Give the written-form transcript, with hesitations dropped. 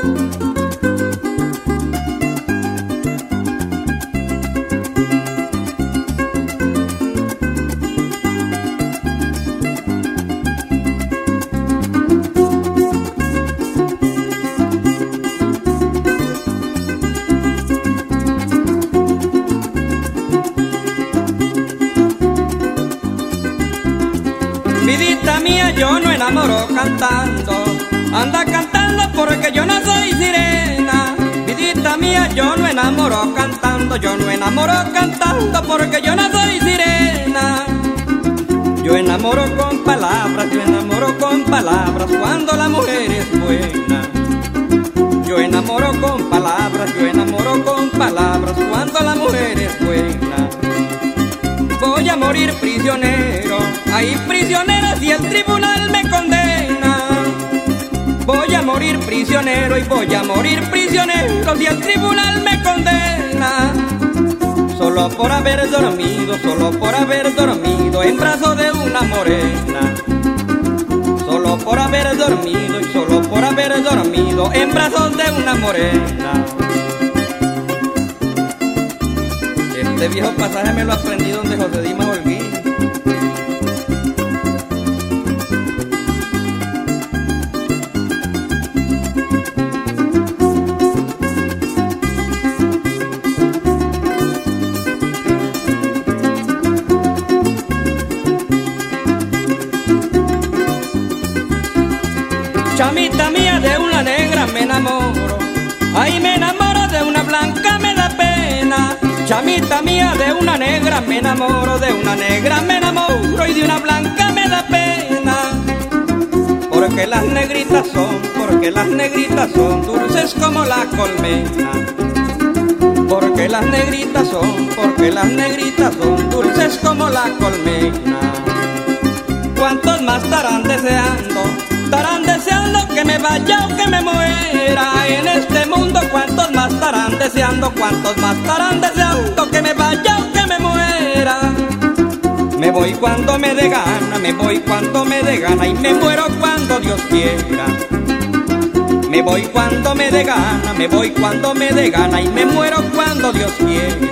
Vidita mía, yo no enamoro cantando, anda cantando porque yo no soy sirena. Vidita mía, yo no enamoro cantando, yo no enamoro cantando porque yo no soy sirena. Yo enamoro con palabras, yo enamoro con palabras cuando la mujer es buena. Yo enamoro con palabras, yo enamoro con palabras cuando la mujer es buena. Voy a morir prisionero, ay prisionero si el tribunal me condena. Voy a morir prisionero y voy a morir prisionero si el tribunal me condena. Solo por haber dormido, solo por haber dormido en brazos de una morena. Solo por haber dormido y solo por haber dormido en brazos de una morena. Este viejo pasaje me lo aprendí donde José Dimas Holguín. Chamita mía, de una negra me enamoro, ay me enamoro, de una blanca me da pena. Chamita mía, de una negra me enamoro, de una negra me enamoro y de una blanca me da pena. Porque las negritas son dulces como la colmena. Porque las negritas son dulces como la colmena. ¿Cuántos más estarán deseando que me vaya o que me muera en este mundo? ¿Cuántos más estarán deseando que me vaya o que me muera? Me voy cuando me dé gana, me voy cuando me dé gana y me muero cuando Dios quiera. Me voy cuando me dé gana, me voy cuando me dé gana y me muero cuando Dios quiera.